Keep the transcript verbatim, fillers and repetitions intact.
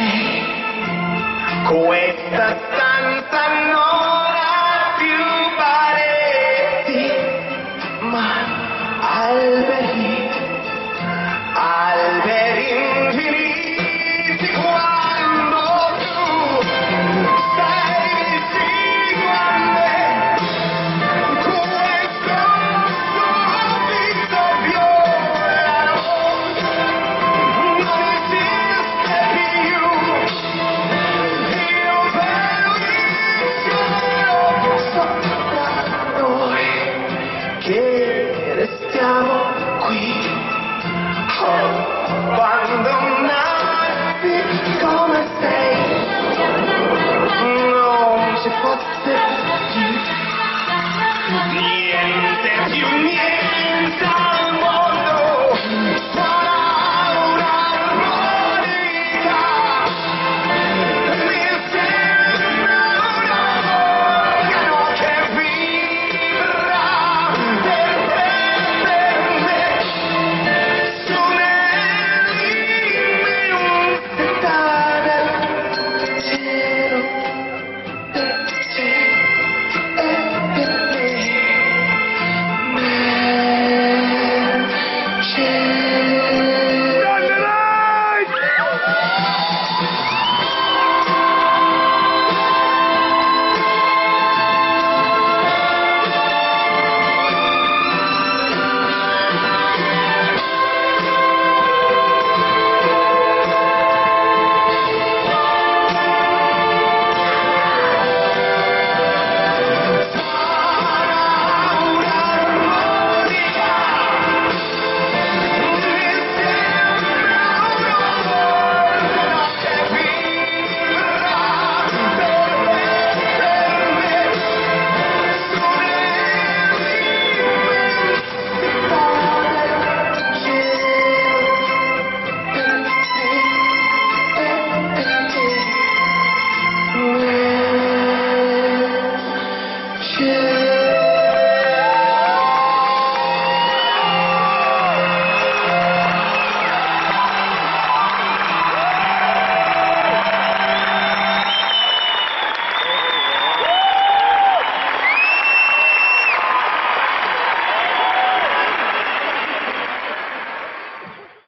Questa stanza non ha più pareti, ma alberi, alberi infiniti. Quando tu sei vicino a me, questo subito viola non esiste più. Che restiamo qui, abbandonati come sei, non ci fosse più niente, più niente al mondo, sarà un'armonica, mi sembra un organo che vibra. Yeah.